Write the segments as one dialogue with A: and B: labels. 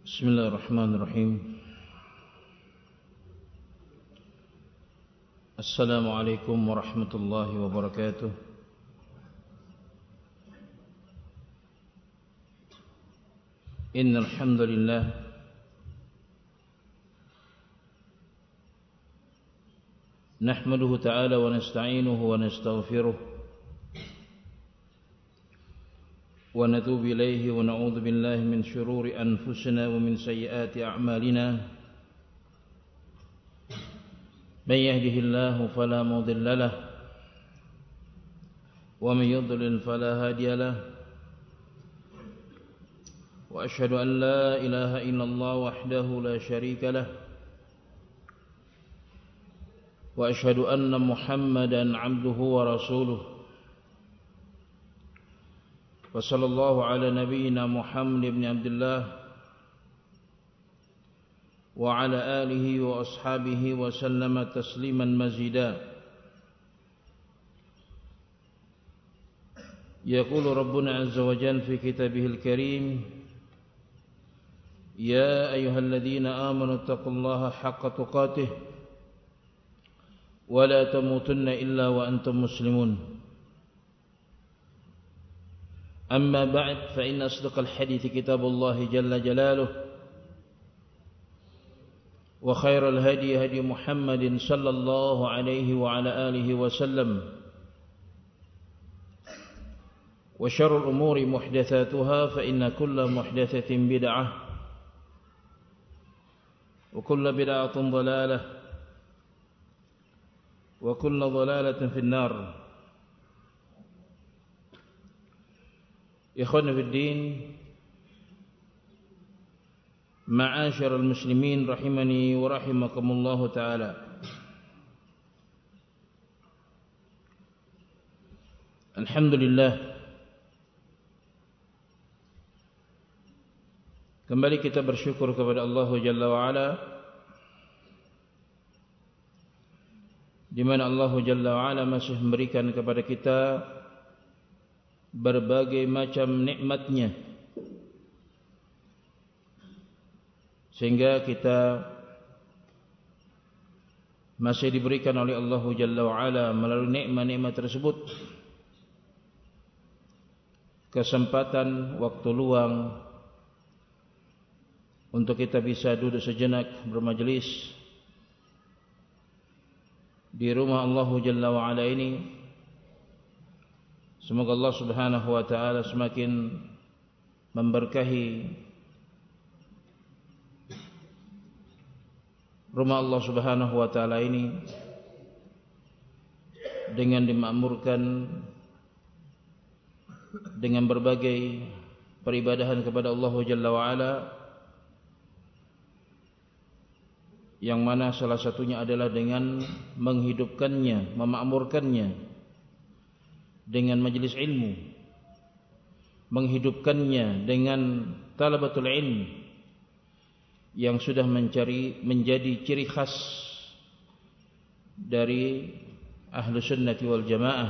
A: Bismillahirrahmanirrahim. Assalamualaikum warahmatullahi wabarakatuh. Innal hamdalillah nahmaduhu ta'ala wa nasta'inuhu wa nastaghfiruh ونتوب إليه ونعوذ بالله من شرور أنفسنا ومن سيئات أعمالنا من يهده الله فلا مضل له ومن يضلل فلا هادي له وأشهد أن لا إله إلا الله وحده لا شريك له وأشهد أن محمدا عبده ورسوله وصلى الله على نبينا محمد بن عبد الله وعلى آله وأصحابه وسلم تسليما مزيدا. يقول ربنا عز وجل في كتابه الكريم: يا أيها الذين آمنوا اتقوا الله حق تقاته ولا تموتن إلا وأنتم مسلمون. أما بعد فإن أصدق الحديث كتاب الله جل جلاله وخير الهدي هدي محمد صلى الله عليه وعلى آله وسلم وشر الأمور محدثاتها فإن كل محدثة بدعة وكل بدعة ضلالة وكل ضلالة في النار. Ikhwan fiddin, ma'asyiral muslimin rahimani wa rahimakumullah ta'ala. Alhamdulillah, kembali kita bersyukur kepada Allah Jalla wa Ala, di mana Allah Jalla wa Ala masih memberikan kepada kita berbagai macam nikmatnya, sehingga kita masih diberikan oleh Allah Jalla wa Ala melalui nikmat-nikmat tersebut kesempatan waktu luang untuk kita bisa duduk sejenak bermajlis di rumah Allah Jalla wa Ala ini. Semoga Allah Subhanahu wa ta'ala semakin memberkahi rumah Allah Subhanahu wa ta'ala ini dengan dimakmurkan dengan berbagai peribadahan kepada Allah Jalla wa Ala, yang mana salah satunya adalah dengan menghidupkannya, memakmurkannya dengan majlis ilmu, menghidupkannya dengan talabatul ilm yang sudah menjadi ciri khas dari ahlu sunnati wal jamaah.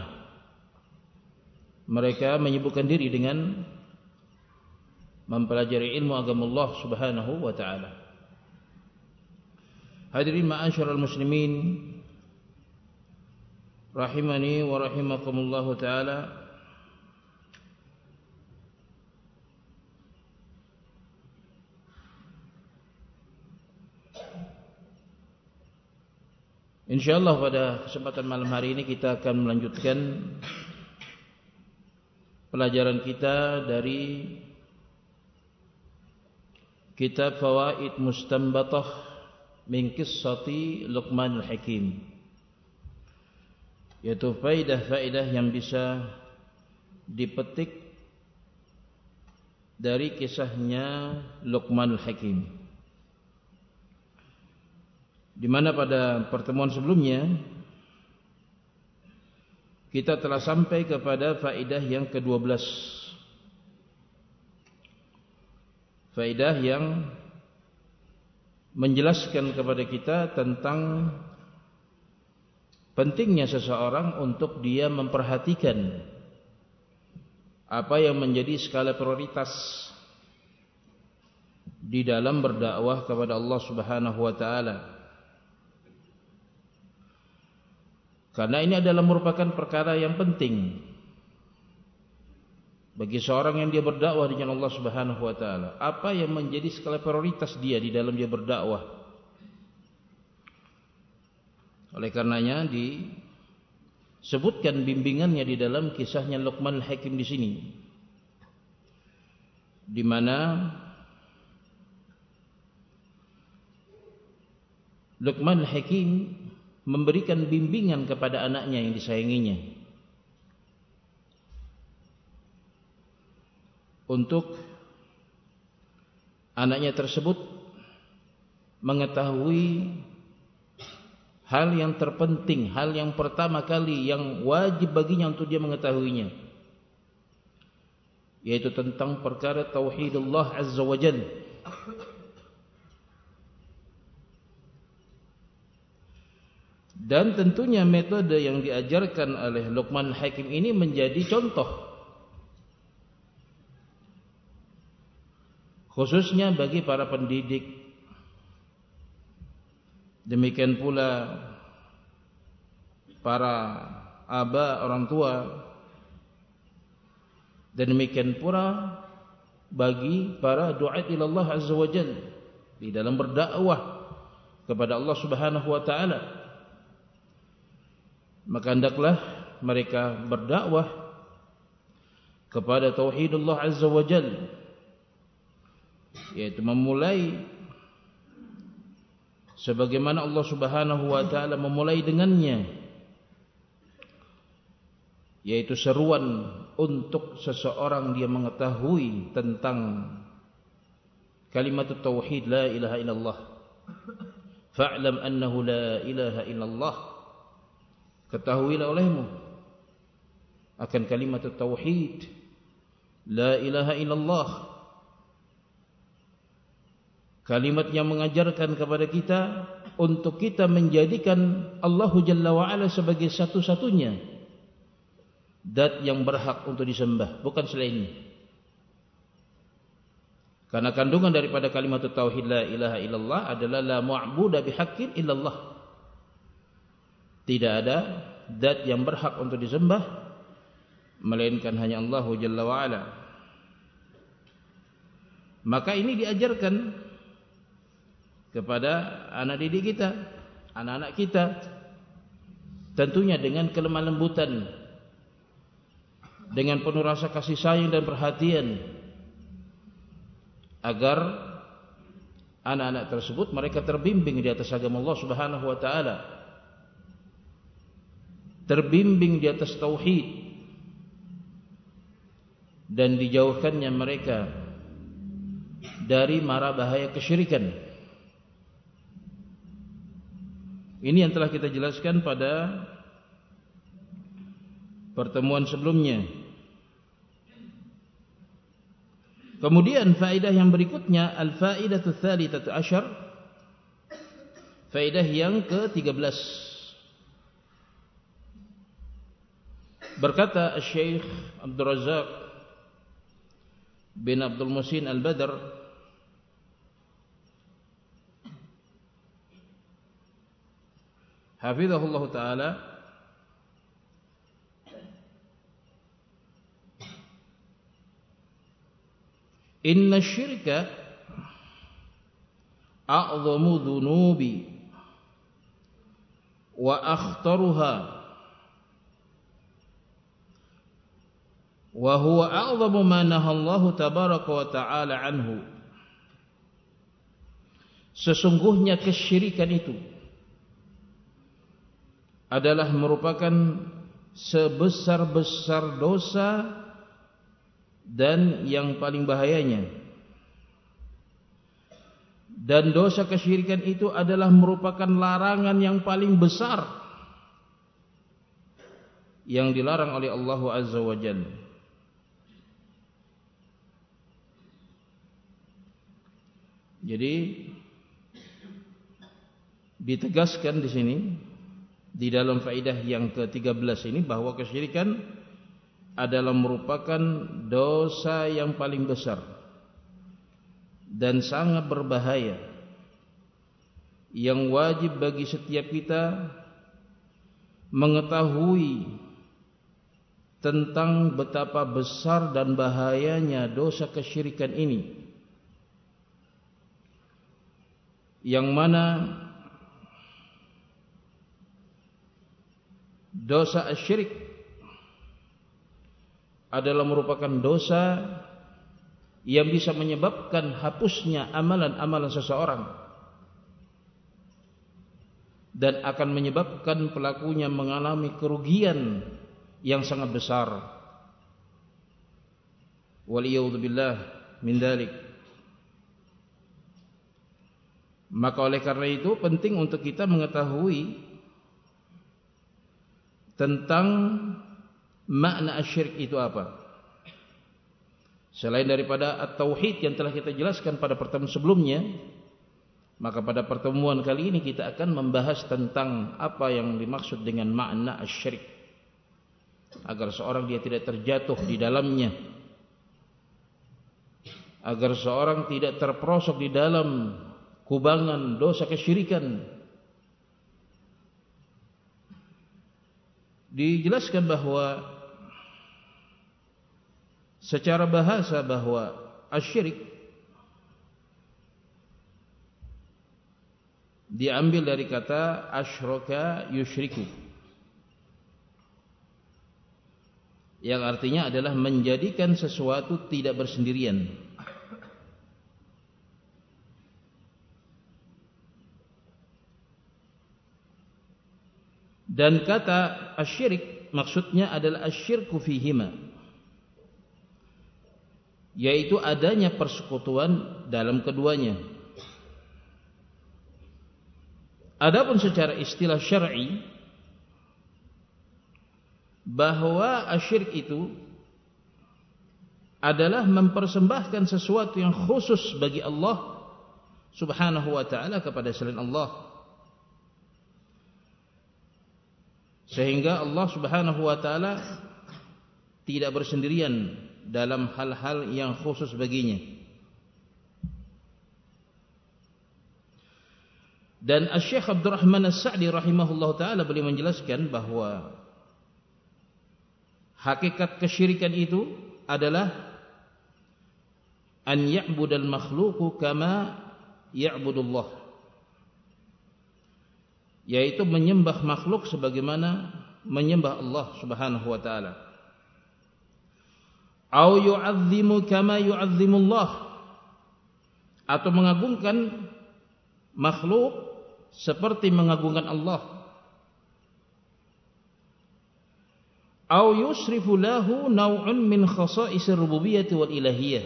A: Mereka menyibukkan diri dengan mempelajari ilmu agama Allah Subhanahu wa ta'ala. Hadirin ma'asyiral muslimin rahimani wa rahimakumullahu ta'ala. InsyaAllah pada kesempatan malam hari ini kita akan melanjutkan pelajaran kita dari kitab Fawaid Mustanbatah min Qissati Luqmanul Hakim, yaitu faidah-faidah yang bisa dipetik dari kisahnya Luqmanul Hakim, di mana pada pertemuan sebelumnya kita telah sampai kepada faidah yang ke-12, faidah yang menjelaskan kepada kita tentang pentingnya seseorang untuk dia memperhatikan apa yang menjadi skala prioritas di dalam berdakwah kepada Allah Subhanahu wa taala. Karena ini adalah merupakan perkara yang penting bagi seorang yang dia berdakwah dengan Allah Subhanahu wa taala. Apa yang menjadi skala prioritas dia di dalam dia berdakwah? Oleh karenanya disebutkan bimbingannya di dalam kisahnya Luqman Al-Hakim di sini, di mana Luqman Al-Hakim memberikan bimbingan kepada anaknya yang disayanginya untuk anaknya tersebut mengetahui hal yang terpenting, hal yang pertama kali yang wajib baginya untuk dia mengetahuinya, yaitu tentang perkara tauhidullah azza wa jalla. Dan tentunya metode yang diajarkan oleh Luqman Al-Hakim ini menjadi contoh, khususnya bagi para pendidik. Demikian pula para aba, orang tua, dan demikian pula bagi para du'at ila Allah azza wa jalla di dalam berdakwah kepada Allah Subhanahu wa taala. Maka hendaklah mereka berdakwah kepada tauhidullah azza wa jalla, yaitu memulai sebagaimana Allah Subhanahu wa taala memulai dengannya, yaitu seruan untuk seseorang dia mengetahui tentang kalimat tauhid la ilaha illallah. Fa'lam annahu la ilaha illallah. Ketahuilah olehmu akan kalimat tauhid la ilaha illallah, kalimat yang mengajarkan kepada kita untuk kita menjadikan Allah Jalla wa'ala sebagai satu-satunya zat yang berhak untuk disembah, bukan selainnya. Karena kandungan daripada kalimat tauhid la ilaha illallah adalah la ma'buda bihaqqin illallah. Tidak ada zat yang berhak untuk disembah melainkan hanya Allah Jalla wa'ala. Maka ini diajarkan kepada anak didik kita, anak-anak kita, tentunya dengan kelemah lembutan, dengan penuh rasa kasih sayang dan perhatian, agar anak-anak tersebut mereka terbimbing di atas agama Allah Subhanahu wa taala, terbimbing di atas tauhid, dan dijauhkannya mereka dari mara bahaya kesyirikan. Ini yang telah kita jelaskan pada pertemuan sebelumnya. Kemudian faedah yang berikutnya, al-faidatu tsalitsatu asyar, faedah yang ke-13. Berkata Syekh Abdul Razak bin Abdul Muhsin Al-Badr, hafizahullah ta'ala, inna syirka a'zamu dhunubi wa akhtaruha wa huwa a'zamu ma nahallahu tabaraka wa ta'ala anhu. Sesungguhnya kesyirikan itu adalah merupakan sebesar-besar dosa dan yang paling bahayanya. Dan dosa kesyirikan itu adalah merupakan larangan yang paling besar yang dilarang oleh Allah Azza wa Jalla. Jadi ditegaskan di sini di dalam faedah yang ke-13 ini bahwa kesyirikan adalah merupakan dosa yang paling besar dan sangat berbahaya, yang wajib bagi setiap kita mengetahui tentang betapa besar dan bahayanya dosa kesyirikan ini, yang mana dosa asyirik adalah merupakan dosa yang bisa menyebabkan hapusnya amalan-amalan seseorang dan akan menyebabkan pelakunya mengalami kerugian yang sangat besar. Waliyadzubillah min dzalik. Maka oleh karena itu penting untuk kita mengetahui tentang makna asyirik itu apa. Selain daripada at-tauhid yang telah kita jelaskan pada pertemuan sebelumnya, maka pada pertemuan kali ini kita akan membahas tentang apa yang dimaksud dengan makna asyirik, agar seorang dia tidak terjatuh di dalamnya, agar seorang tidak terperosok di dalam kubangan dosa kesyirikan. Dijelaskan bahwa secara bahasa bahwa asyirik diambil dari kata asyraka yusyriku, yang artinya adalah menjadikan sesuatu tidak bersendirian. Dan kata asyirik maksudnya adalah asyirku fihima, yaitu adanya persekutuan dalam keduanya. Adapun secara istilah syar'i, bahwa asyirik itu adalah mempersembahkan sesuatu yang khusus bagi Allah Subhanahu wa ta'ala kepada selain Allah, sehingga Allah Subhanahu wa ta'ala tidak bersendirian dalam hal-hal yang khusus baginya. Dan Asy-Syaikh Abdurrahman As-Sa'di rahimahullahu ta'ala beliau menjelaskan bahwa hakikat kesyirikan itu adalah an ya'budal makhluqu kama ya'budullah, yaitu menyembah makhluk sebagaimana menyembah Allah Subhanahu wa ta'ala. Au yu'azzimu kama yu'azzimullah, atau mengagungkan makhluk seperti mengagungkan Allah. Au yusrifu lahu naw'un min khasa'isir rububiyyah wal ilahiyyah,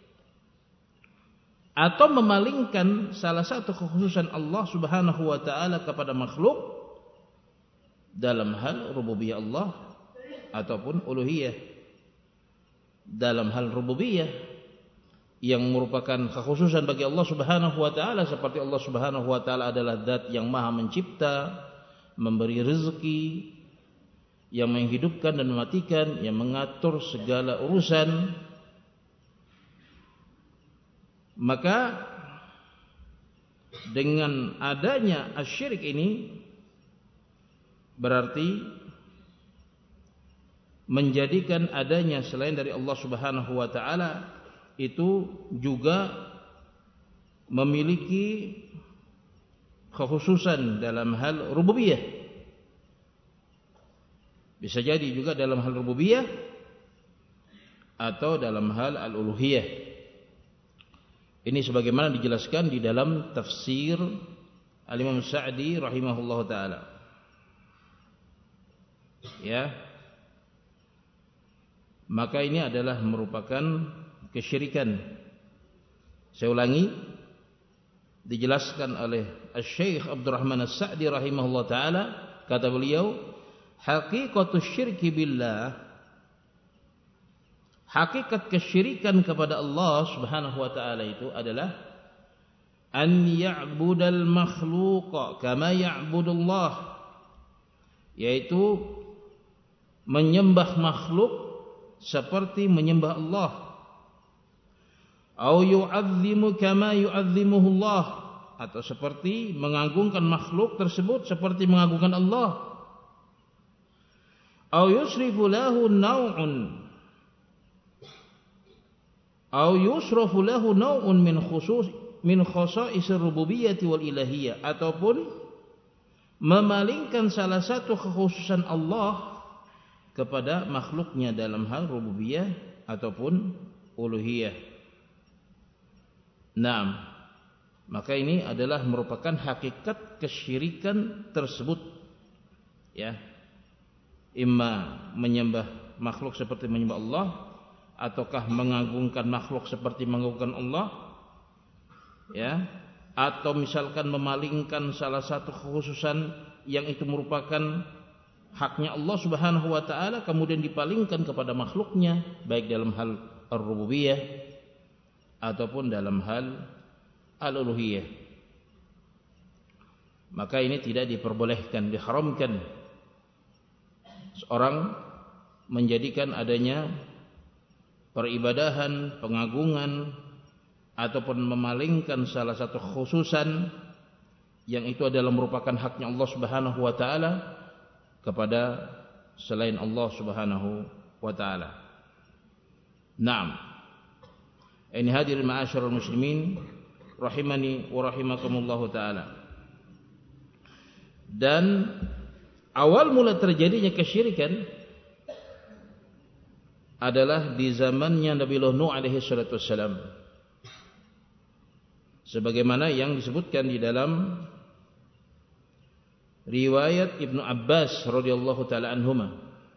A: atau memalingkan salah satu kekhususan Allah Subhanahu wa ta'ala kepada makhluk dalam hal rububiyah Allah ataupun uluhiyah. Dalam hal rububiyah yang merupakan kekhususan bagi Allah Subhanahu wa ta'ala, seperti Allah Subhanahu wa ta'ala adalah zat yang maha mencipta, memberi rezeki, yang menghidupkan dan mematikan, yang mengatur segala urusan. Maka dengan adanya asyirik ini berarti menjadikan adanya selain dari Allah Subhanahu wa ta'ala itu juga memiliki kekhususan dalam hal rububiyah. Bisa jadi juga dalam hal rububiyah atau dalam hal al-uluhiyah. Ini sebagaimana dijelaskan di dalam tafsir Al-Imam Sa'di rahimahullahu ta'ala. Ya. Maka ini adalah merupakan kesyirikan. Saya ulangi, dijelaskan oleh Asy-Syaikh Abdurrahman As-Sa'di rahimahullah ta'ala, kata beliau, haqiqatus syirki billah, hakikat kesyirikan kepada Allah Subhanahu wa ta'ala itu adalah an ya'budal makhluqa kama ya'budullah, yaitu menyembah makhluk seperti menyembah Allah. Au yu'azzimu kama yu'azzimuhu Allah, atau seperti mengagungkan makhluk tersebut seperti mengagungkan Allah. Au yusrifu lahu naw'un, au yusrafu lahu naw'un min khasa'isir rububiyyati wal ilahiyyah, ataupun memalingkan salah satu kekhususan Allah kepada makhluknya dalam hal rububiyah ataupun uluhiyah. Naam, maka ini adalah merupakan hakikat kesyirikan tersebut, ya. Imma menyembah makhluk seperti menyembah Allah, ataukah mengagungkan makhluk seperti mengagungkan Allah, ya, atau misalkan memalingkan salah satu kekhususan yang itu merupakan haknya Allah Subhanahu wa taala kemudian dipalingkan kepada makhluknya, baik dalam hal ar-rububiyah ataupun dalam hal al-uluhiyah. Maka ini tidak diperbolehkan, diharamkan seorang menjadikan adanya peribadahan, pengagungan ataupun memalingkan salah satu khususan yang itu adalah merupakan haknya Allah Subhanahu wa taala kepada selain Allah Subhanahu wa taala. Naam. Ini hadirin ma'asyiral muslimin rahimani wa rahimakumullahu taala. Dan awal mula terjadinya kesyirikan adalah di zamannya Nabi Nuh alaihi salatu wassalam, sebagaimana yang disebutkan di dalam riwayat Ibnu Abbas radhiyallahu taala anhuma,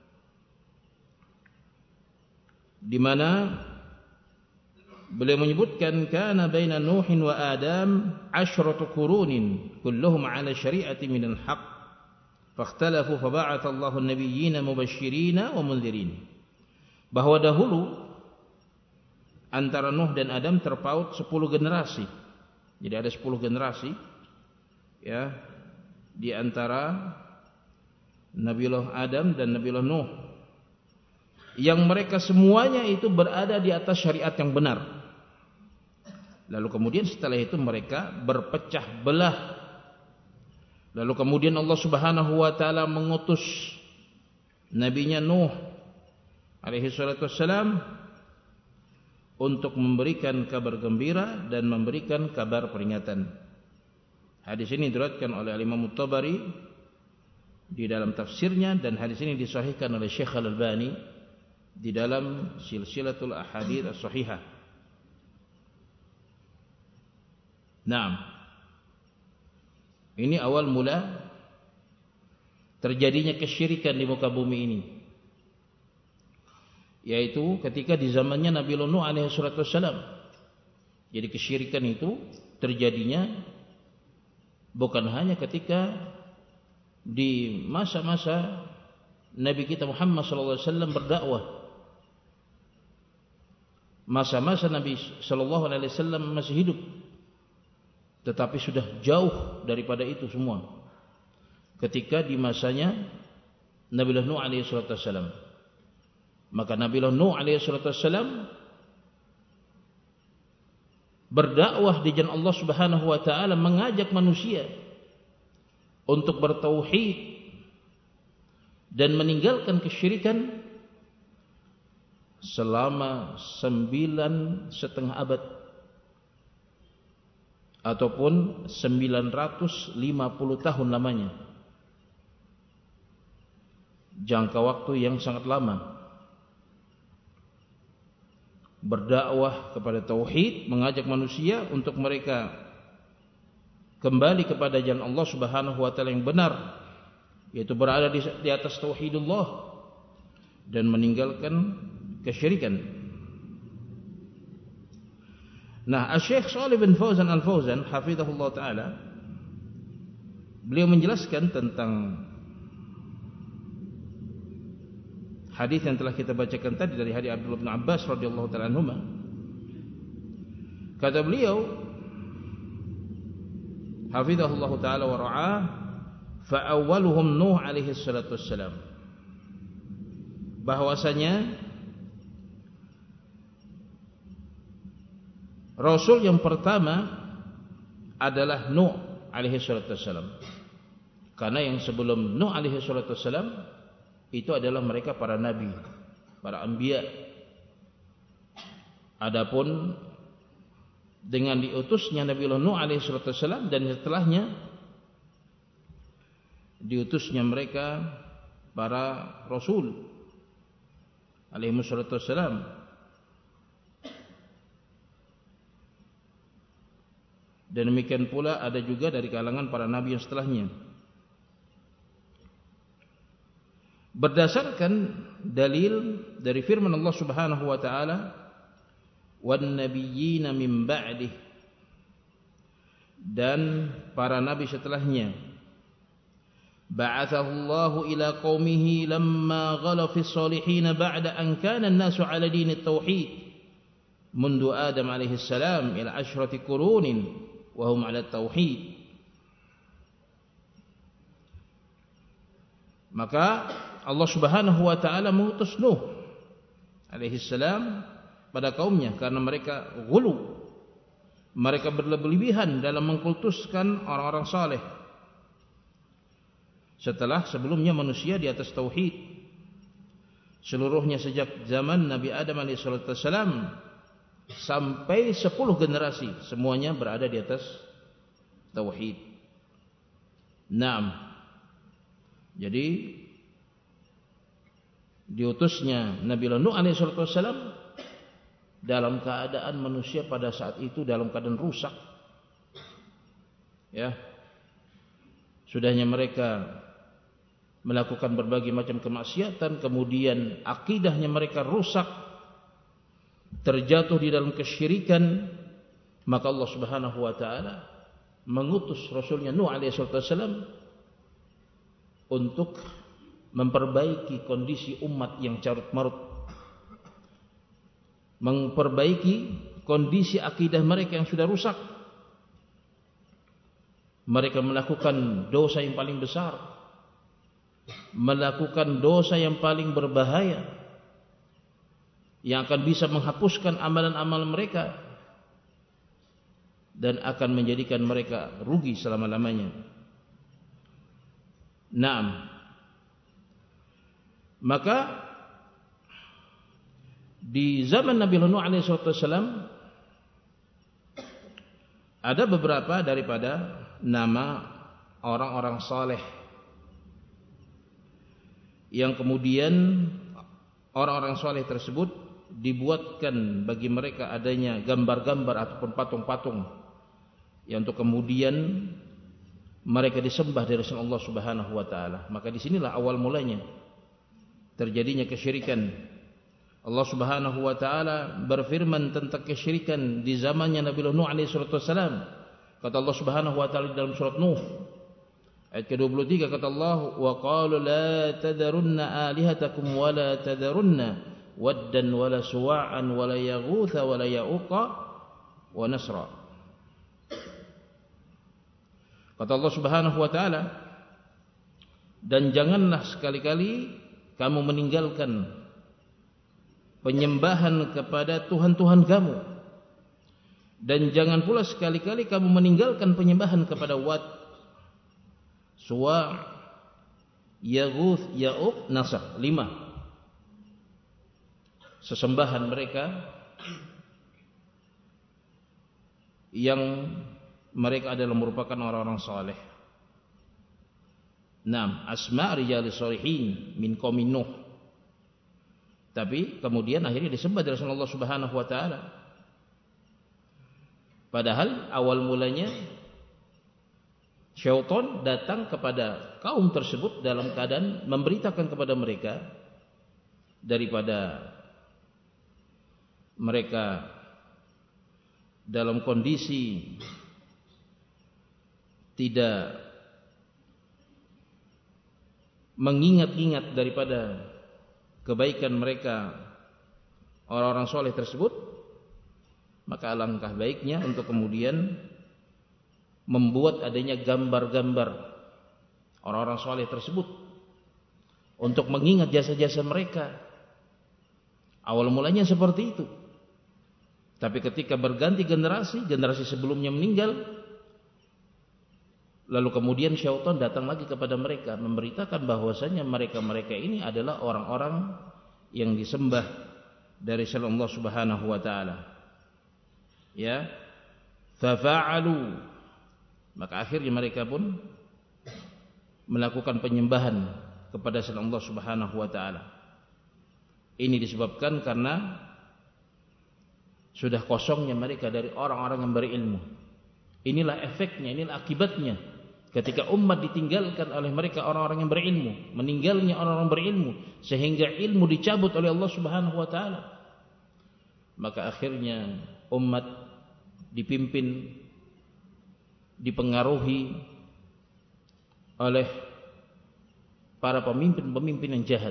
A: di mana beliau menyebutkan kana baina Nuhin wa Adam 10 qurunin kulluhum ala syari'ati minal haqq fakhtalafu faba'atha Allahu an-nabiyyina mubashshirina wa mundhirin, bahwa dahulu antara Nuh dan Adam terpaut 10 generasi. Jadi ada 10 generasi, ya, di antara Nabiullah Adam dan Nabiullah Nuh, yang mereka semuanya itu berada di atas syariat yang benar. Lalu kemudian setelah itu mereka berpecah belah. Lalu kemudian Allah Subhanahu wa taala mengutus nabinya Nuh alaihi salatu wassalam untuk memberikan kabar gembira dan memberikan kabar peringatan. Hadis ini diriwayatkan oleh Imam At-Tabari di dalam tafsirnya, dan hadis ini disahihkan oleh Syekh Al-Albani di dalam Silsilatul Ahadits As-Shahihah. Naam. Ini awal mula terjadinya kesyirikan di muka bumi ini, yaitu ketika di zamannya Nabi Nuh alaihi salatu wassalam. Jadi kesyirikan itu terjadinya bukan hanya ketika di masa-masa Nabi kita Muhammad sallallahu alaihi wasallam berdakwah. Masa-masa Nabi sallallahu alaihi wasallam masih hidup, tetapi sudah jauh daripada itu semua ketika di masanya Nabi Nuh alaihi salatu wassalam. Maka Nabi Nuh alaihi salatu wassalam berdakwah di jalan Allah Subhanahu wa taala, mengajak manusia untuk bertauhid dan meninggalkan kesyirikan selama 9,5 abad ataupun 950 tahun lamanya. Jangka waktu yang sangat lama berdakwah kepada tauhid, mengajak manusia untuk mereka kembali kepada jalan Allah Subhanahu wa taala yang benar, yaitu berada di atas tauhidullah dan meninggalkan kesyirikan. Nah, Syekh Shalih bin Fauzan Al-Fauzan hafizahullah taala, beliau menjelaskan tentang hadis yang telah kita bacakan tadi dari hadis Abdullah bin Abbas radhiyallahu taala anhuma. Kata beliau hafizahullah taala wa ra'ah, fa awwaluhum Nuh alaihi salatu wassalam, bahwasanya Rasul yang pertama adalah Nuh alaihi salatu wassalam. Karena yang sebelum Nuh alaihi salatu wassalam itu adalah mereka para nabi, para anbiya. Adapun dengan diutusnya Nabi Nuh alaihi salatu wassalam dan setelahnya diutusnya mereka para rasul alaihi salatu wassalam. Dan demikian pula ada juga dari kalangan para nabi yang setelahnya. Berdasarkan dalil dari firman Allah Subhanahu wa taala, "Wan nabiyyina min ba'dih", dan para nabi setelahnya. Ba'athahu Allahu ila qaumihi lamma ghala fi shalihin ba'da an kana an-nasu 'ala dinit tauhid mundu Adam alaihi salam ila asyrati qurunin wa hum 'ala tauhid. Maka Allah Subhanahu wa taala mengutus Nuh alaihi salam pada kaumnya karena mereka ghulu, mereka berlebihan dalam mengkultuskan orang-orang saleh. Setelah sebelumnya manusia di atas tauhid, seluruhnya sejak zaman Nabi Adam alaihissalam sampai 10 generasi semuanya berada di atas tauhid. Naam. Jadi diutusnya Nabi Nuh alaihissalam dalam keadaan manusia pada saat itu dalam keadaan rusak. Ya. Sudahnya mereka melakukan berbagai macam kemaksiatan, kemudian akidahnya mereka rusak, terjatuh di dalam kesyirikan, maka Allah Subhanahu wa taala mengutus Rasulnya Nuh alaihissalam untuk memperbaiki kondisi umat yang carut marut, memperbaiki kondisi akidah mereka yang sudah rusak. Mereka melakukan dosa yang paling besar, melakukan dosa yang paling berbahaya, yang akan bisa menghapuskan amalan-amalan mereka dan akan menjadikan mereka rugi selama-lamanya. Naam. Maka di zaman Nabi Nuh alaihissalam ada beberapa daripada nama orang-orang saleh yang kemudian orang-orang saleh tersebut dibuatkan bagi mereka adanya gambar-gambar ataupun patung-patung yang untuk kemudian mereka disembah dari Allah Subhanahu wa taala. Maka disinilah awal mulanya terjadinya kesyirikan. Allah Subhanahu wa taala berfirman tentang kesyirikan di zamannya Nabi Nuh alaihi wasallam. Kata Allah Subhanahu wa taala dalam surat Nuh ayat ke-23, kata Allah, "Wa qalu la tadarunna alihatakum wa la tadarunna waddan wa la suwa'an wa la yaghutha wa la ya'uqa wa nasra." Kata Allah Subhanahu wa taala, dan janganlah sekali-kali kamu meninggalkan penyembahan kepada Tuhan-Tuhan kamu, dan jangan pula sekali-kali kamu meninggalkan penyembahan kepada Wad, Suwa', Yaghuth, Ya'uq, Nasr. 5 sesembahan mereka yang mereka adalah merupakan orang-orang saleh. 6 asma' rijalis shalihin min qaumin Nuh. Tapi kemudian akhirnya disembah dari Allah Subhanahu wa taala. Padahal awal mulanya syaitan datang kepada kaum tersebut dalam keadaan memberitakan kepada mereka daripada mereka dalam kondisi tidak mengingat-ingat daripada kebaikan mereka orang-orang soleh tersebut, maka alangkah baiknya untuk kemudian membuat adanya gambar-gambar orang-orang soleh tersebut untuk mengingat jasa-jasa mereka. Awal mulanya seperti itu. Tapi ketika berganti generasi sebelumnya meninggal, lalu kemudian syaitan datang lagi kepada mereka memberitakan bahwasanya mereka ini adalah orang-orang yang disembah dari selain Allah Subhanahu wa taala. Ya. Fafa'alu, maka akhirnya mereka pun melakukan penyembahan kepada selain Allah Subhanahu wa taala. Ini disebabkan karena sudah kosongnya mereka dari orang-orang yang berilmu. Inilah efeknya, inilah akibatnya ketika umat ditinggalkan oleh mereka orang-orang yang berilmu, meninggalnya orang-orang berilmu sehingga ilmu dicabut oleh Allah Subhanahu wa taala. Maka akhirnya umat dipimpin, dipengaruhi oleh para pemimpin-pemimpin yang jahat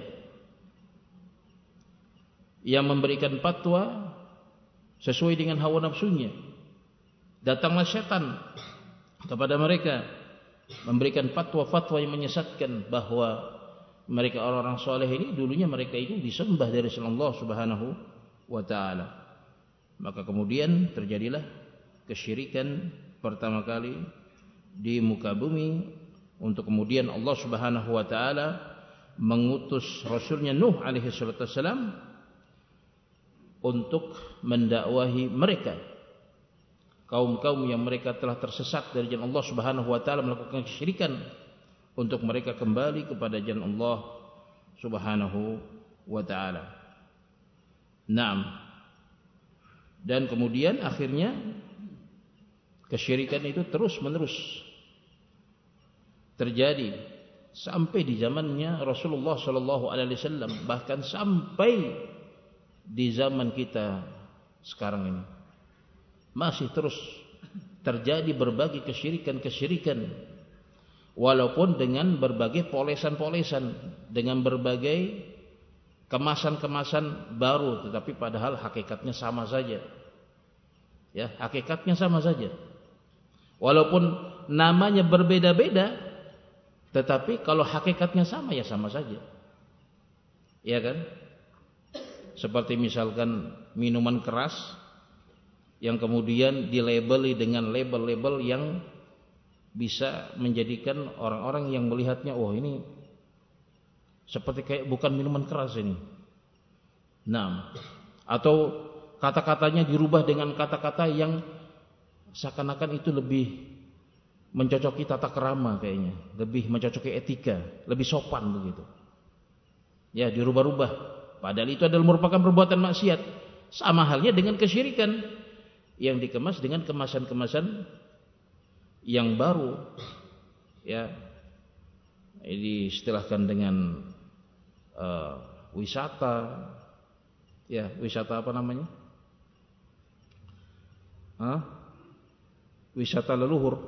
A: yang memberikan fatwa sesuai dengan hawa nafsunya. Datanglah setan kepada mereka memberikan fatwa-fatwa yang menyesatkan bahwa mereka orang-orang soleh ini dulunya mereka itu disembah dari selain Allah Subhanahu wa taala. Maka kemudian terjadilah kesyirikan pertama kali di muka bumi, untuk kemudian Allah Subhanahu wa taala mengutus Rasulnya Nuh alaihi salatu wassalam untuk mendakwahi mereka, kaum-kaum yang mereka telah tersesat dari jalan Allah Subhanahu wa taala, melakukan kesyirikan, untuk mereka kembali kepada jalan Allah Subhanahu wa taala. Naam. Dan kemudian akhirnya kesyirikan itu terus-menerus terjadi sampai di zamannya Rasulullah sallallahu alaihi wasallam, bahkan sampai di zaman kita sekarang ini masih terus terjadi berbagai kesyirikan-kesyirikan, walaupun dengan berbagai polesan-polesan, dengan berbagai kemasan-kemasan baru, tetapi padahal hakikatnya sama saja. Ya, hakikatnya sama saja. Walaupun namanya berbeda-beda, tetapi kalau hakikatnya sama ya sama saja. Iya kan? Seperti misalkan minuman keras yang kemudian dilabeli dengan label-label yang bisa menjadikan orang-orang yang melihatnya, oh ini seperti kayak bukan minuman keras ini. Nah, atau kata-katanya dirubah dengan kata-kata yang seakan-akan itu lebih mencocoki tata krama kayaknya, lebih mencocoki etika, lebih sopan begitu. Ya, dirubah-rubah. Padahal itu adalah merupakan perbuatan maksiat. Sama halnya dengan kesyirikan yang dikemas dengan kemasan-kemasan yang baru. Ya, ini istilahkan dengan wisata. Ya, wisata apa namanya? Wisata leluhur.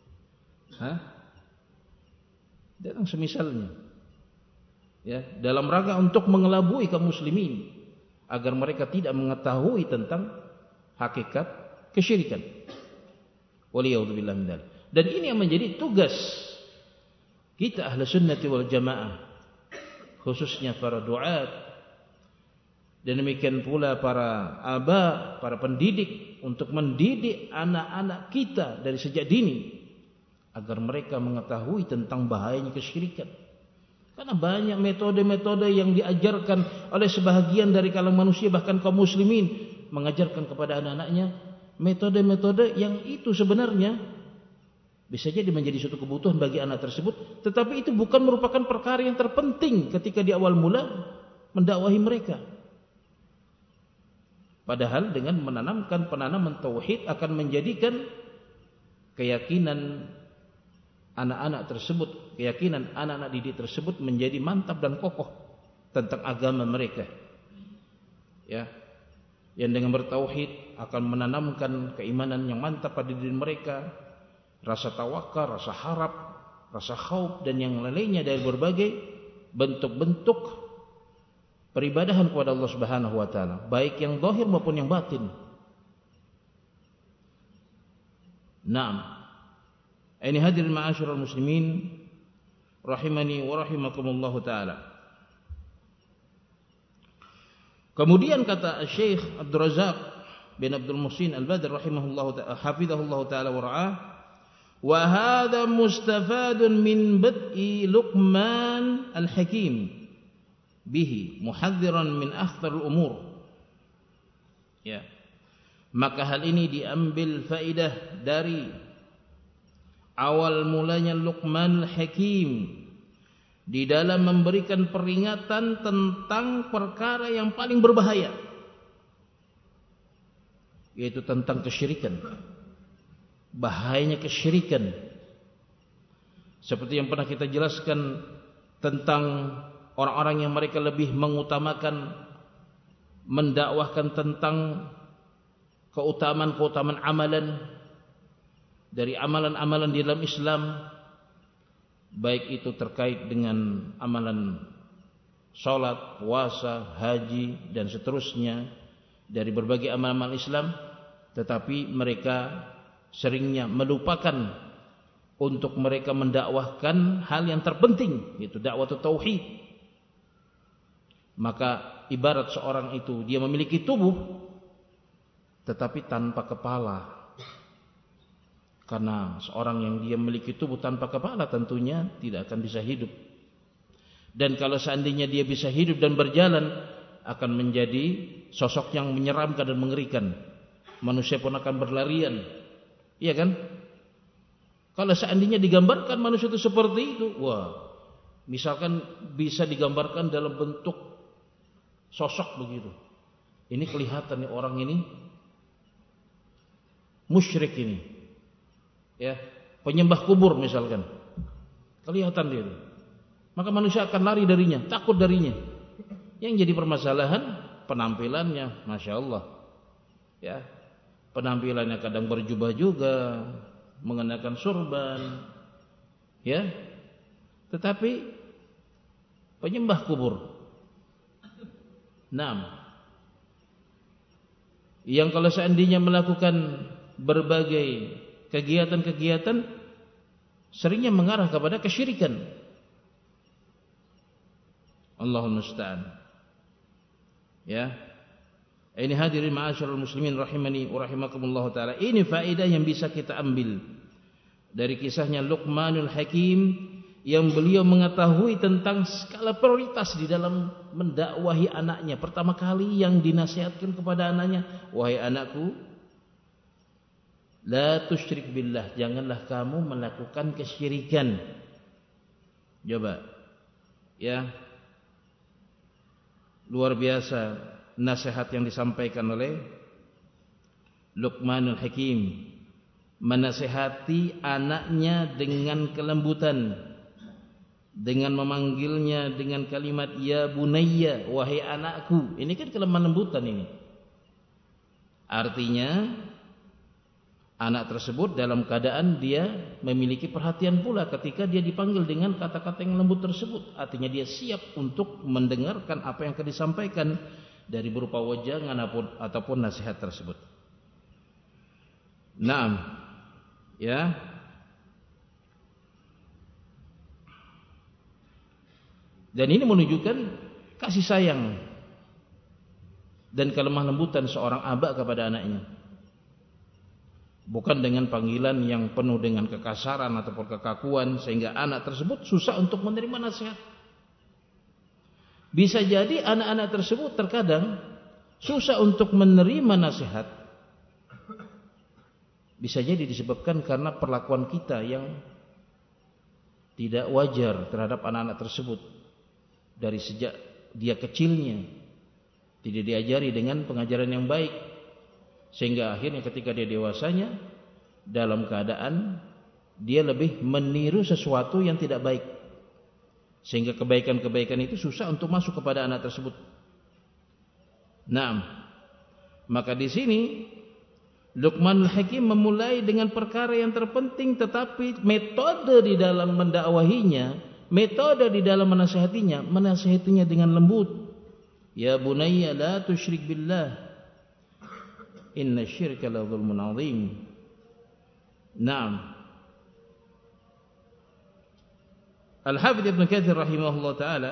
A: Dan semisalnya. Ya, dalam rangka untuk mengelabui kaum muslimin agar mereka tidak mengetahui tentang hakikat kesyirikan. Waliyadzubillah min dzalik. Dan ini yang menjadi tugas kita ahli sunnati wal jamaah, khususnya para duat, dan demikian pula para aba, para pendidik, untuk mendidik anak-anak kita dari sejak dini agar mereka mengetahui tentang bahayanya kesyirikan. Karena banyak metode-metode yang diajarkan oleh sebahagian dari kalangan manusia, bahkan kaum muslimin, mengajarkan kepada anak-anaknya metode-metode yang itu sebenarnya bisa jadi menjadi suatu kebutuhan bagi anak tersebut, tetapi itu bukan merupakan perkara yang terpenting ketika di awal mula mendakwahi mereka. Padahal dengan menanamkan penanaman tauhid akan menjadikan keyakinan anak-anak tersebut, keyakinan anak-anak didik tersebut menjadi mantap dan kokoh tentang agama mereka. Ya, yang dengan bertauhid akan menanamkan keimanan yang mantap pada diri mereka, rasa tawakal, rasa harap, rasa khauf, dan yang lainnya dari berbagai bentuk-bentuk peribadahan kepada Allah Subhanahu wa taala, baik yang zahir maupun yang batin. Naam. Ini hadirin ma'asyiral muslimin rahimani wa rahimakumullahu taala. Kemudian kata Syekh Abdul Razak bin Abdul Muhsin Al-Badr hafizahullah ta'ala wa ra'ah, wa hadha mustafadun min bad'i Luqman Al-Hakim bihi muhadziran min akhtar al-umur. Ya. Maka hal ini diambil faidah dari awal mulanya Luqman Al-Hakim di dalam memberikan peringatan tentang perkara yang paling berbahaya, yaitu tentang kesyirikan. Bahayanya kesyirikan, seperti yang pernah kita jelaskan tentang orang-orang yang mereka lebih mengutamakan mendakwahkan tentang keutamaan-keutamaan amalan dari amalan-amalan di dalam Islam, baik itu terkait dengan amalan salat, puasa, haji dan seterusnya dari berbagai amalan Islam, tetapi mereka seringnya melupakan untuk mereka mendakwahkan hal yang terpenting, yaitu dakwah tauhid. Maka ibarat seorang itu dia memiliki tubuh tetapi tanpa kepala. Karena seorang yang dia memiliki tubuh tanpa kepala tentunya tidak akan bisa hidup. Dan kalau seandainya dia bisa hidup dan berjalan, akan menjadi sosok yang menyeramkan dan mengerikan. Manusia pun akan berlarian. Iya kan? Kalau seandainya digambarkan manusia itu seperti itu, wah, misalkan bisa digambarkan dalam bentuk sosok begitu. Ini kelihatan nih orang ini musyrik ini. Ya, penyembah kubur misalkan, kelihatan dia itu. Maka manusia akan lari darinya, takut darinya. Yang jadi permasalahan penampilannya, masya Allah. Ya, penampilannya kadang berjubah juga, mengenakan surban, ya. Tetapi penyembah kubur. Yang kalau seandainya melakukan berbagai kegiatan-kegiatan seringnya mengarah kepada kesyirikan. Allahul musta'an. Ya. Ini hadirin ma'asyiral muslimin rahimani wa rahimakumullah taala. Ini faedah yang bisa kita ambil dari kisahnya Luqmanul Hakim, yang beliau mengetahui tentang skala prioritas di dalam mendakwahi anaknya. Pertama kali yang dinasihatkan kepada anaknya, wahai anakku, la tusyrik billah, janganlah kamu melakukan kesyirikan. Coba, ya, luar biasa nasihat yang disampaikan oleh Luqmanul Hakim, menasihati anaknya dengan kelembutan, dengan memanggilnya dengan kalimat ya bunayya, wahai anakku. Ini kan kelembutan ini. Artinya anak tersebut dalam keadaan dia memiliki perhatian pula ketika dia dipanggil dengan kata-kata yang lembut tersebut. Artinya dia siap untuk mendengarkan apa yang akan disampaikan dari berupa wejangan ataupun nasihat tersebut. Naam. Ya. Dan ini menunjukkan kasih sayang dan kelemah lembutan seorang aba kepada anaknya. Bukan dengan panggilan yang penuh dengan kekasaran ataupun kekakuan sehingga anak tersebut susah untuk menerima nasihat. Bisa jadi anak-anak tersebut terkadang susah untuk menerima nasihat. Bisa jadi disebabkan karena perlakuan kita yang tidak wajar terhadap anak-anak tersebut. Dari sejak dia kecilnya tidak diajari dengan pengajaran yang baik, sehingga akhirnya ketika dia dewasanya dalam keadaan dia lebih meniru sesuatu yang tidak baik, sehingga kebaikan-kebaikan itu susah untuk masuk kepada anak tersebut. Nah, maka di sini Luqmanul Hakim memulai dengan perkara yang terpenting, tetapi metode di dalam mendakwahinya, metode di dalam menasihatinya dengan lembut. Ya bunayya la tusyrik billah, inna syirka la dzulmun adzim. Naam. Al-Hafidz Ibnu Katsir rahimahullah taala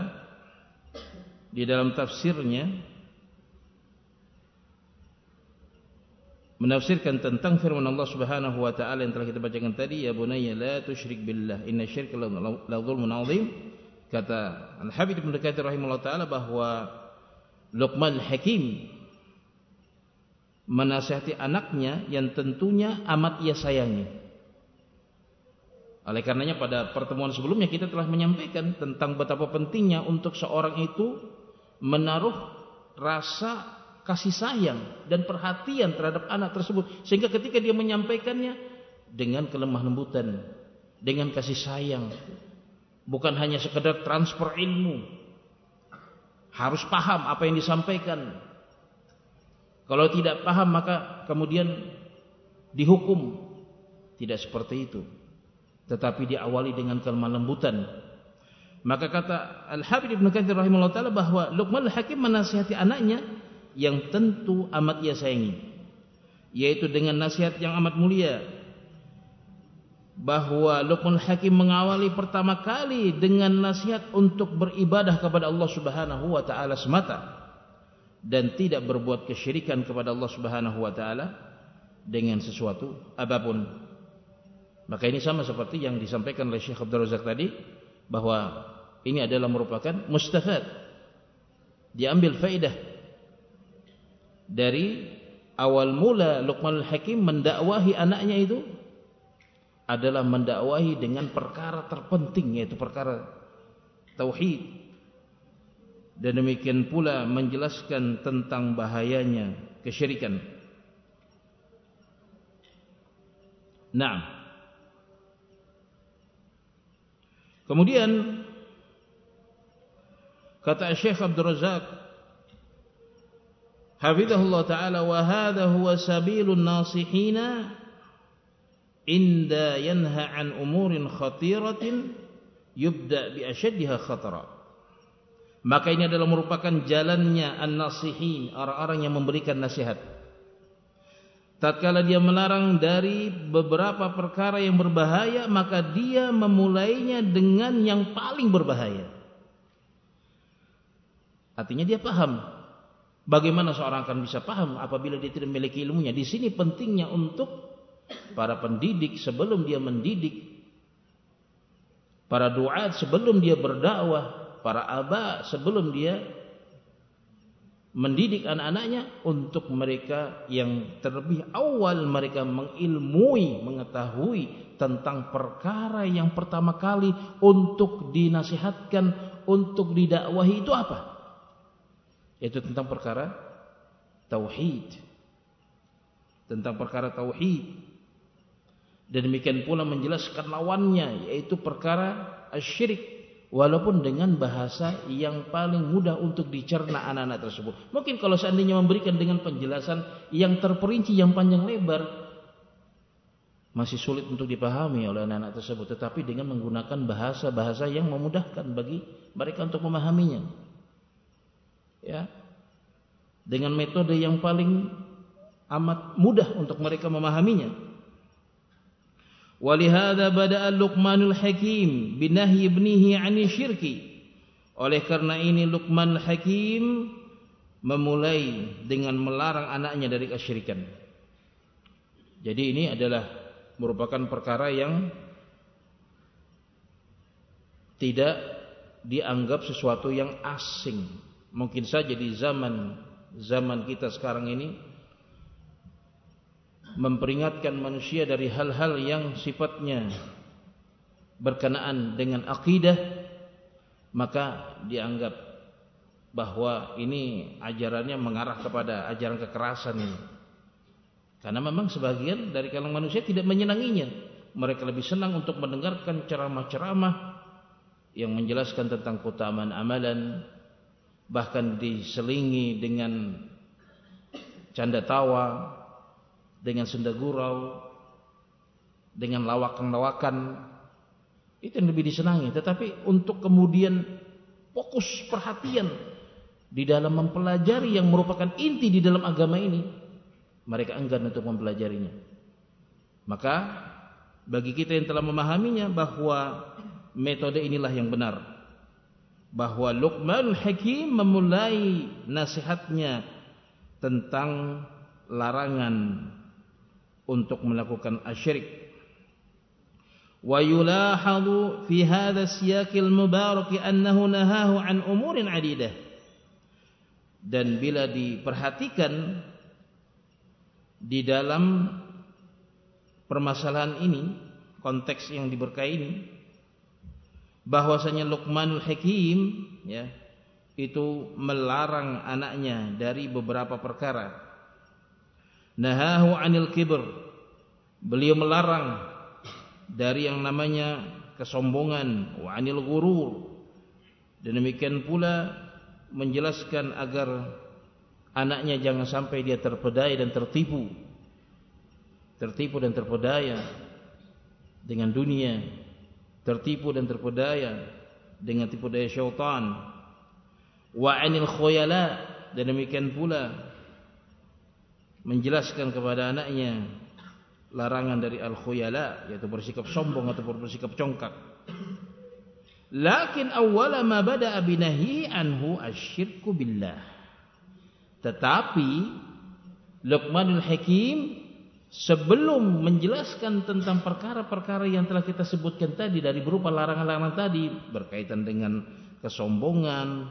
A: di dalam tafsirnya menafsirkan tentang firman Allah Subhanahu wa taala yang telah kita bacakan tadi, ya bunayya la tusyrik billah inna syirka la dzulmun adzim. Kata Al-Habib Ibnu Katsir rahimahullah taala bahwa Luqman Hakim menasihati anaknya yang tentunya amat ia sayangi. Oleh karenanya pada pertemuan sebelumnya kita telah menyampaikan tentang betapa pentingnya untuk seorang itu menaruh rasa kasih sayang dan perhatian terhadap anak tersebut, sehingga ketika dia menyampaikannya dengan kelemah lembutan, dengan kasih sayang, bukan hanya sekedar transfer ilmu, harus paham apa yang disampaikan. Kalau tidak paham maka kemudian dihukum. Tidak seperti itu, tetapi diawali dengan kelemah lembutan. Maka kata Al-Habib Ibnu Katsir rahimahullah taala bahwa Luqman Hakim menasihati anaknya yang tentu amat ia sayangi, yaitu dengan nasihat yang amat mulia, bahwa Luqman Hakim mengawali pertama kali dengan nasihat untuk beribadah kepada Allah Subhanahu wa taala semata dan tidak berbuat kesyirikan kepada Allah Subhanahu wa taala dengan sesuatu apapun. Maka ini sama seperti yang disampaikan oleh Syekh Abdul Razak tadi, bahwa ini adalah merupakan mustafad, diambil faedah dari awal mula Luqmanul Hakim mendakwahi anaknya itu adalah mendakwahi dengan perkara terpenting, yaitu perkara tauhid, dan demikian pula menjelaskan tentang bahayanya kesyirikan. Naam. Kemudian kata Syekh Abdul Razak hafizahullah ta'ala, wa hadha huwa sabilun nasihina inda yanha an umurin khatiratin yubda bi asyaddiha khatara. Maka ini adalah merupakan jalannya an-nasihin, orang-orang yang memberikan nasihat. Tatkala dia melarang dari beberapa perkara yang berbahaya, maka dia memulainya dengan yang paling berbahaya. Artinya dia paham. Bagaimana seorang akan bisa paham apabila dia tidak memiliki ilmunya? Di sini pentingnya untuk para pendidik sebelum dia mendidik, para duat sebelum dia berdakwah, para aba sebelum dia mendidik anak-anaknya, untuk mereka yang terlebih awal mereka mengilmui, mengetahui tentang perkara yang pertama kali untuk dinasihatkan, untuk didakwahi itu apa? Itu tentang perkara tauhid. Tentang perkara tauhid. Dan demikian pula menjelaskan lawannya, yaitu perkara asyirik, walaupun dengan bahasa yang paling mudah untuk dicerna anak-anak tersebut. Mungkin kalau seandainya memberikan dengan penjelasan yang terperinci, yang panjang lebar, masih sulit untuk dipahami oleh anak-anak tersebut. Tetapi dengan menggunakan bahasa-bahasa yang memudahkan bagi mereka untuk memahaminya, ya, dengan metode yang paling amat mudah untuk mereka memahaminya. Walihada bada'a Luqmanul Hakim binahyi ibnihi 'ani syirki. Oleh karena ini Luqman Hakim memulai dengan melarang anaknya dari kesyirikan. Jadi ini adalah merupakan perkara yang tidak dianggap sesuatu yang asing. Mungkin saja di zaman kita sekarang ini memperingatkan manusia dari hal-hal yang sifatnya berkenaan dengan akidah, maka dianggap bahwa ini ajarannya mengarah kepada ajaran kekerasan ini. Karena memang sebagian dari kalangan manusia tidak menyenanginya. Mereka lebih senang untuk mendengarkan ceramah-ceramah yang menjelaskan tentang keutamaan amalan, bahkan diselingi dengan canda tawa, dengan senda gurau, dengan lawakan-lawakan. Itu yang lebih disenangi. Tetapi untuk kemudian fokus perhatian di dalam mempelajari yang merupakan inti di dalam agama ini, mereka enggan untuk mempelajarinya. Maka bagi kita yang telah memahaminya bahwa metode inilah yang benar, bahwa Luqmanul Hakim memulai nasihatnya tentang larangan untuk melakukan asyirik. Wa yulahadhu fi hadha siyaqil mubarak annahu nahahu an umurin adidah. Dan bila diperhatikan di dalam permasalahan ini, konteks yang diberkahi ini, bahwasanya Luqmanul Hakim ya, itu melarang anaknya dari beberapa perkara. Nahahu anil kibr, beliau melarang dari yang namanya kesombongan, wa anil ghurur, dan demikian pula menjelaskan agar anaknya jangan sampai dia terpedaya dan tertipu dan terpedaya dengan dunia, tertipu dan terpedaya dengan tipu daya syaitan. Wa anil khuyala, dan demikian pula menjelaskan kepada anaknya larangan dari al-khuyala, yaitu bersikap sombong atau bersikap congkak. Lakin awwala ma bada'a binahi anhu asyirku billah. Tetapi Luqmanul Hakim sebelum menjelaskan tentang perkara-perkara yang telah kita sebutkan tadi dari berupa larangan-larangan tadi berkaitan dengan kesombongan,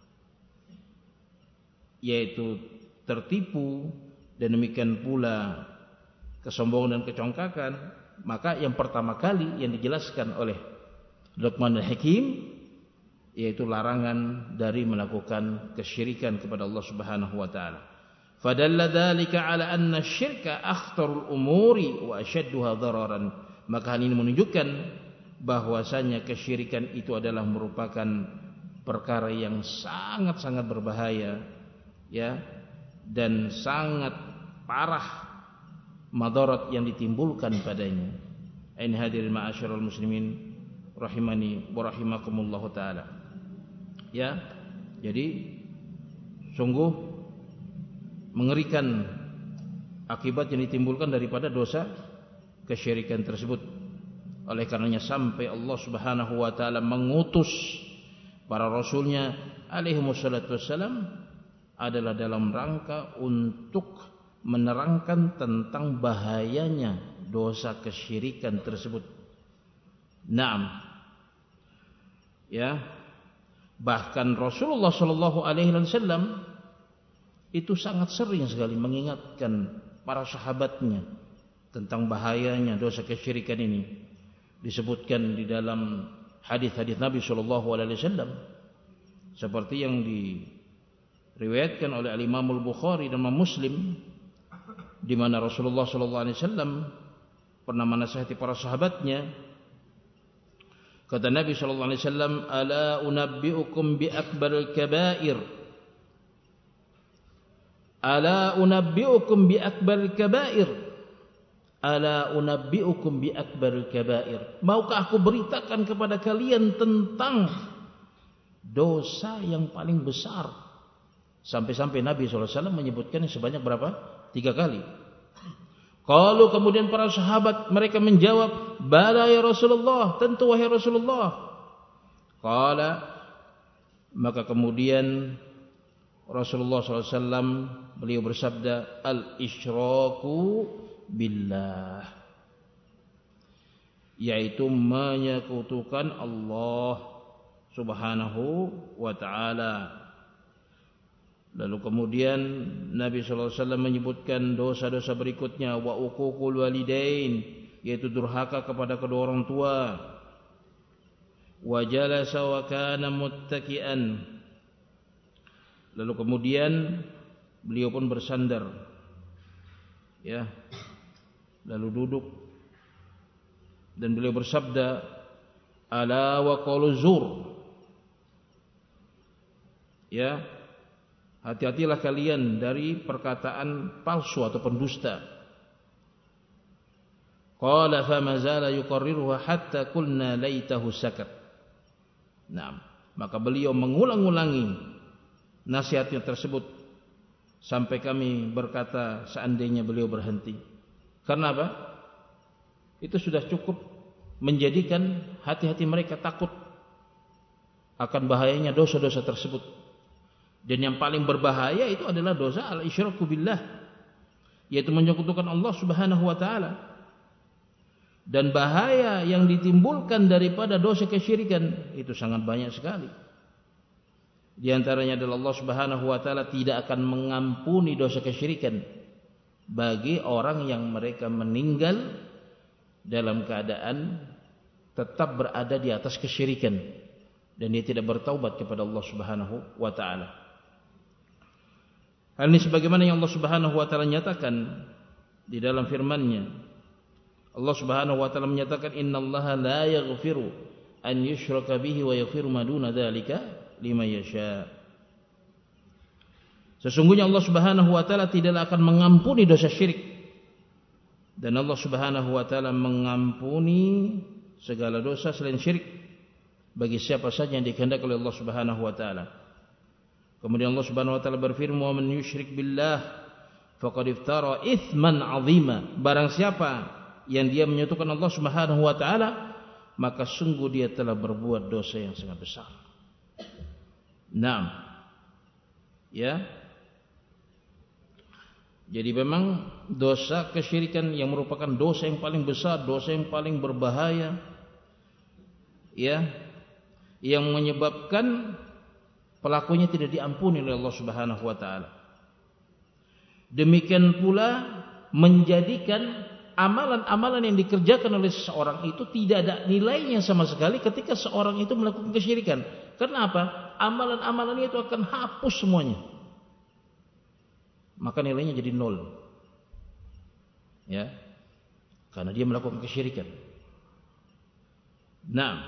A: yaitu tertipu, dan demikian pula kesombongan dan kecongkakan, maka yang pertama kali yang dijelaskan oleh Luqmanul Hakim yaitu larangan dari melakukan kesyirikan kepada Allah Subhanahu wa taala. Fadalla dzalika ala anna syirka akhtarul umuri wa ashadduha dhararan. Maka hal ini menunjukkan bahwasanya kesyirikan itu adalah merupakan perkara yang sangat-sangat berbahaya ya, dan sangat parah madarat yang ditimbulkan padanya. Ain hadirin ma'asyiral muslimin rahimani wa rahimakumullah taala. Ya, jadi sungguh mengerikan akibat yang ditimbulkan daripada dosa kesyirikan tersebut. Oleh karenanya sampai Allah Subhanahu wa taala mengutus para rasulnya alaihi wassalatu wassalam adalah dalam rangka untuk menerangkan tentang bahayanya dosa kesyirikan tersebut. Naam. Ya. Bahkan Rasulullah sallallahu alaihi wasallam itu sangat sering sekali mengingatkan para sahabatnya tentang bahayanya dosa kesyirikan ini. Disebutkan di dalam hadis-hadis Nabi sallallahu alaihi wasallam seperti yang diriwayatkan oleh Imam Al-Bukhari dan Imam Muslim, di mana Rasulullah sallallahu alaihi wasallam pernah menasihati para sahabatnya. Kata Nabi sallallahu alaihi wasallam, "Ala unabbiukum bi akbaril kaba'ir." Ala unabbiukum bi akbaril kaba'ir. Ala unabbiukum bi akbaril kaba'ir. Maukah aku beritakan kepada kalian tentang dosa yang paling besar? Sampai-sampai Nabi sallallahu alaihi wasallam menyebutkannya sebanyak berapa? 3 kali. Kalau kemudian para sahabat mereka menjawab, "Bala ya Rasulullah, tentu wahai Rasulullah." Qala, maka kemudian Rasulullah SAW beliau bersabda, "Al-isyraku billah." Yaitu menyekutukan Allah Subhanahu wa ta'ala. Lalu kemudian Nabi SAW menyebutkan dosa-dosa berikutnya, wa uququl walidain, yaitu durhaka kepada kedua orang tua, wa jalasa wa kana muttaki'an. Lalu kemudian beliau pun bersandar, ya, lalu duduk, dan beliau bersabda, ala wa qaulu zur, ya, hati-hatilah kalian dari perkataan palsu atau pendusta. Qala fa mazala yuqarriruha hatta qulna laitahu sakat. Nah, maka beliau mengulang-ulangi nasihatnya tersebut sampai kami berkata seandainya beliau berhenti. Karena apa? Itu sudah cukup menjadikan hati-hati mereka takut akan bahayanya dosa-dosa tersebut. Dan yang paling berbahaya itu adalah dosa al-isyraku billah, yaitu menyekutukan Allah Subhanahu wa taala. Dan bahaya yang ditimbulkan daripada dosa kesyirikan itu sangat banyak sekali. Di antaranya adalah Allah Subhanahu wa taala tidak akan mengampuni dosa kesyirikan bagi orang yang mereka meninggal dalam keadaan tetap berada di atas kesyirikan dan dia tidak bertaubat kepada Allah Subhanahu wa taala. Hal ini sebagaimana yang Allah Subhanahu wa taala nyatakan di dalam firman-Nya. Allah Subhanahu wa taala menyatakan innallaha la yaghfiru an yushraka bihi wa yaghfiru ma duna dzalika liman yasha. Sesungguhnya Allah Subhanahu wa taala tidaklah akan mengampuni dosa syirik. Dan Allah Subhanahu wa taala mengampuni segala dosa selain syirik bagi siapa saja yang dikehendaki oleh Allah Subhanahu wa taala. Kemudian Allah Subhanahu wa taala berfirman, "Wa man yusyrik billah faqad iftara itsman 'azima." Barang siapa yang dia menyekutukan Allah Subhanahu wa taala, maka sungguh dia telah berbuat dosa yang sangat besar. Naam. Ya. Jadi memang dosa kesyirikan yang merupakan dosa yang paling besar, dosa yang paling berbahaya, ya, yang menyebabkan pelakunya tidak diampuni oleh Allah Subhanahu wa taala. Demikian pula menjadikan amalan-amalan yang dikerjakan oleh seseorang itu tidak ada nilainya sama sekali ketika seorang itu melakukan kesyirikan. Kenapa? Amalan-amalannya itu akan hapus semuanya. Maka nilainya jadi 0. Ya. Karena dia melakukan kesyirikan. Nah,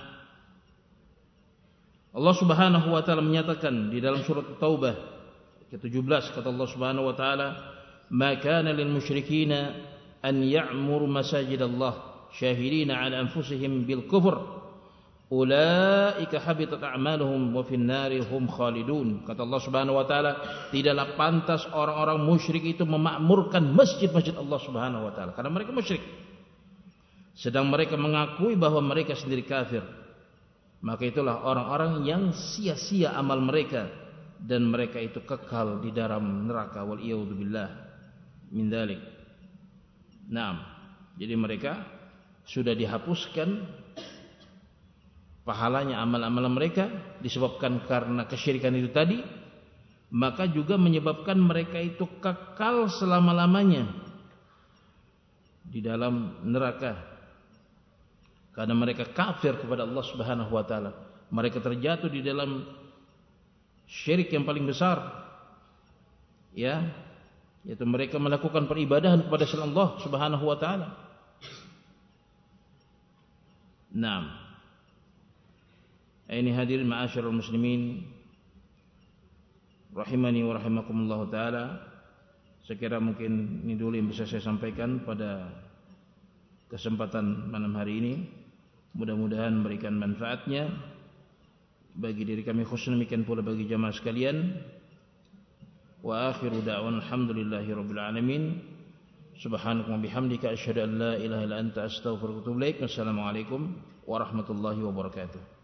A: Allah Subhanahu wa taala menyatakan di dalam surat Taubah ke-17 kata Allah Subhanahu wa taala, "Ma kana lil musyrikina an ya'muru masajid Allah syahidina 'ala anfusihim bil kufr ulaika habitat a'maluhum wa fin nari hum khalidun." Kata Allah Subhanahu wa taala, tidaklah pantas orang-orang musyrik itu memakmurkan masjid-masjid Allah Subhanahu wa taala karena mereka musyrik, sedang mereka mengakui bahwa mereka sendiri kafir. Maka itulah orang-orang yang sia-sia amal mereka dan mereka itu kekal di dalam neraka, wal iyadu billah min dzalik. Naam. Jadi mereka sudah dihapuskan pahalanya amal-amalan mereka disebabkan karena kesyirikan itu tadi, maka juga menyebabkan mereka itu kekal selama-lamanya di dalam neraka karena mereka kafir kepada Allah Subhanahu wa taala. Mereka terjatuh di dalam syirik yang paling besar, ya, yaitu mereka melakukan peribadahan kepada selain Allah Subhanahu wa taala. Naam. Ini hadirin ma'asyiral muslimin rahimani wa rahimakumullah taala. Sekira mungkin ini dulu yang bisa saya sampaikan pada kesempatan malam hari ini. Mudah-mudahan memberikan manfaatnya bagi diri kami khususnya, demikian pula bagi jamaah sekalian. Wa akhiru da'wan alhamdulillahi rabbil alamin. Subhanaka wa bihamdika asyhadu an la ilaha illa anta astaghfiruka wa atubu ilaik. Wassalamualaikum warahmatullahi wabarakatuh.